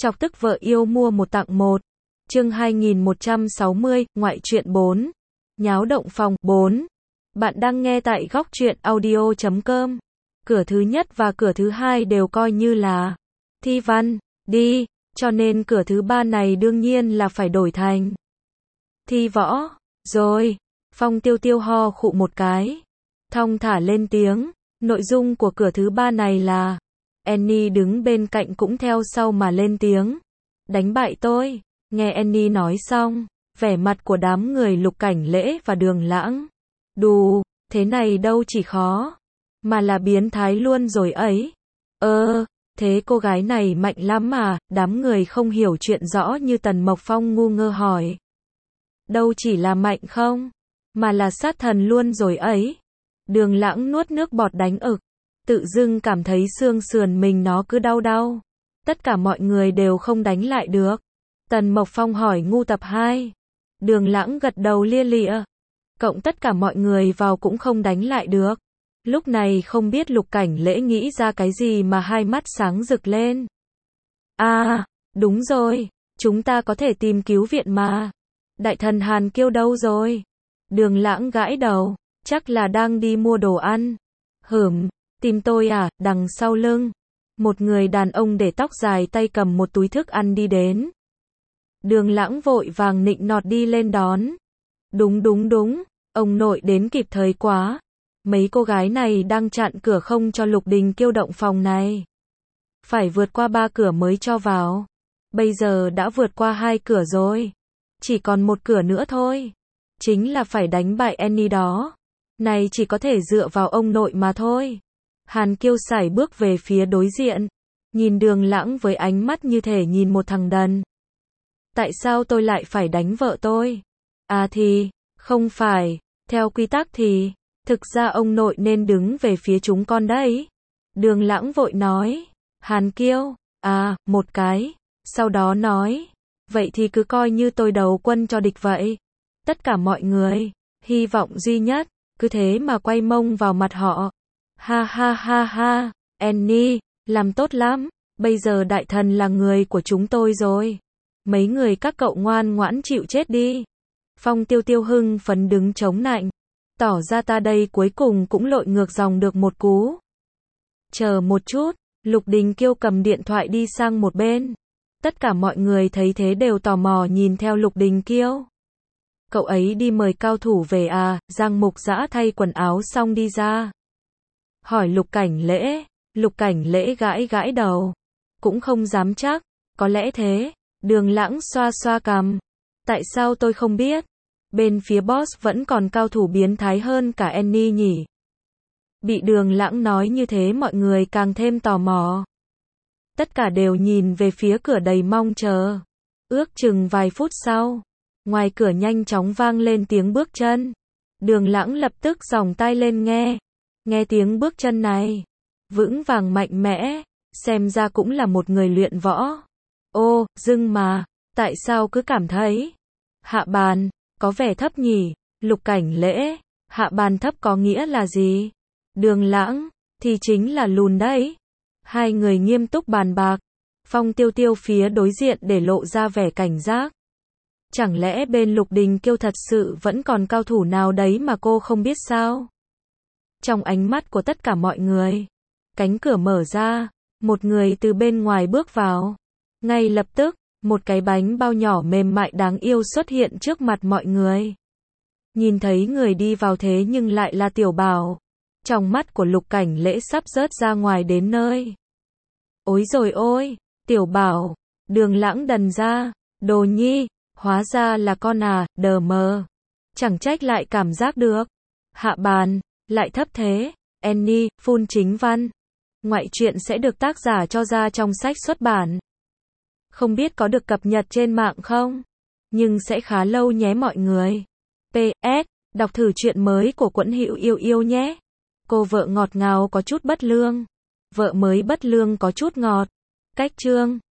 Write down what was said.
Chọc tức vợ yêu mua một tặng một. Chương 2160, ngoại truyện 4. Nháo động phòng 4. Bạn đang nghe tại góc truyện audio.com. Cửa thứ nhất và cửa thứ hai đều coi như là thi văn, đi, cho nên cửa thứ ba này đương nhiên là phải đổi thành thi võ. Rồi, Phong Tiêu Tiêu ho khụ một cái, thong thả lên tiếng, nội dung của cửa thứ ba này là, Annie đứng bên cạnh cũng theo sau mà lên tiếng, đánh bại tôi. Nghe Annie nói xong, vẻ mặt của đám người Lục Cảnh Lễ và Đường Lãng, đù, thế này đâu chỉ khó, mà là biến thái luôn rồi ấy. Thế cô gái này mạnh lắm à? Đám người không hiểu chuyện rõ như Tần Mộc Phong ngu ngơ hỏi. Đâu chỉ là mạnh không, mà là sát thần luôn rồi ấy. Đường Lãng nuốt nước bọt đánh ực, tự dưng cảm thấy xương sườn mình nó cứ đau đau. Tất cả mọi người đều không đánh lại được. Tần Mộc Phong hỏi ngu tập 2. Đường Lãng gật đầu lia lịa. Cộng tất cả mọi người vào cũng không đánh lại được. Lúc này không biết Lục Cảnh Lễ nghĩ ra cái gì mà hai mắt sáng rực lên. À, đúng rồi, chúng ta có thể tìm cứu viện mà. Đại thần Hàn Kiêu đâu rồi? Đường Lãng gãi đầu, chắc là đang đi mua đồ ăn. Tìm tôi à? Đằng sau lưng, một người đàn ông để tóc dài tay cầm một túi thức ăn đi đến. Đường Lãng vội vàng nịnh nọt đi lên đón. Đúng, ông nội đến kịp thời quá. Mấy cô gái này đang chặn cửa không cho Lục Đình Kiêu động phòng này. Phải vượt qua 3 cửa mới cho vào. Bây giờ đã vượt qua 2 cửa rồi. Chỉ còn một cửa nữa thôi. Chính là phải đánh bại Annie đó. Này chỉ có thể dựa vào ông nội mà thôi. Hàn Kiêu sải bước về phía đối diện. Nhìn Đường Lãng với ánh mắt như thể nhìn một thằng đần. Tại sao tôi lại phải đánh vợ tôi? À thì, không phải, theo quy tắc thì, thực ra ông nội nên đứng về phía chúng con đấy. Đường Lãng vội nói. Hàn Kiêu, một cái. Sau đó nói, vậy thì cứ coi như tôi đầu quân cho địch vậy. Tất cả mọi người, hy vọng duy nhất, cứ thế mà quay mông vào mặt họ. Ha, Annie, làm tốt lắm, bây giờ đại thần là người của chúng tôi rồi. Mấy người các cậu ngoan ngoãn chịu chết đi. Phong Tiêu Tiêu hưng phấn đứng chống nạnh, tỏ ra ta đây cuối cùng cũng lội ngược dòng được một cú. Chờ một chút, Lục Đình Kiêu cầm điện thoại đi sang một bên. Tất cả mọi người thấy thế đều tò mò nhìn theo Lục Đình Kiêu. Cậu ấy đi mời cao thủ về à? Giang Mục Dã thay quần áo xong đi ra. Hỏi Lục Cảnh Lễ. Lục Cảnh Lễ gãi đầu. Cũng không dám chắc, có lẽ thế. Đường Lãng xoa xoa cằm. Tại sao tôi không biết? Bên phía boss vẫn còn cao thủ biến thái hơn cả Annie nhỉ? Bị Đường Lãng nói như thế mọi người càng thêm tò mò. Tất cả đều nhìn về phía cửa đầy mong chờ. Ước chừng vài phút sau, ngoài cửa nhanh chóng vang lên tiếng bước chân. Đường Lãng lập tức giòng tai lên nghe. Nghe tiếng bước chân này, vững vàng mạnh mẽ, xem ra cũng là một người luyện võ. Ô, dưng mà, tại sao cứ cảm thấy hạ bàn có vẻ thấp nhỉ? Lục Cảnh Lễ, hạ bàn thấp có nghĩa là gì? Đường Lãng, thì chính là lùn đấy. Hai người nghiêm túc bàn bạc. Phong Tiêu Tiêu phía đối diện để lộ ra vẻ cảnh giác. Chẳng lẽ bên Lục Đình Kiêu thật sự vẫn còn cao thủ nào đấy mà cô không biết sao? Trong ánh mắt của tất cả mọi người, cánh cửa mở ra, một người từ bên ngoài bước vào. Ngay lập tức, một cái bánh bao nhỏ mềm mại đáng yêu xuất hiện trước mặt mọi người. Nhìn thấy người đi vào thế nhưng lại là Tiểu Bảo. Trong mắt của Lục Cảnh Lễ sắp rớt ra ngoài đến nơi. Ôi rồi ôi, Tiểu Bảo, Đường Lãng đần ra, đồ nhi, hóa ra là con à, đờ mờ. Chẳng trách lại cảm giác được. Hạ bàn, lại thấp thế. Annie, phun chính văn. Ngoại truyện sẽ được tác giả cho ra trong sách xuất bản. Không biết có được cập nhật trên mạng không? Nhưng sẽ khá lâu nhé mọi người. PS, đọc thử truyện mới của Quẫn Hữu Yêu Yêu nhé. Cô vợ ngọt ngào có chút bất lương. Vợ mới bất lương có chút ngọt. Cách chương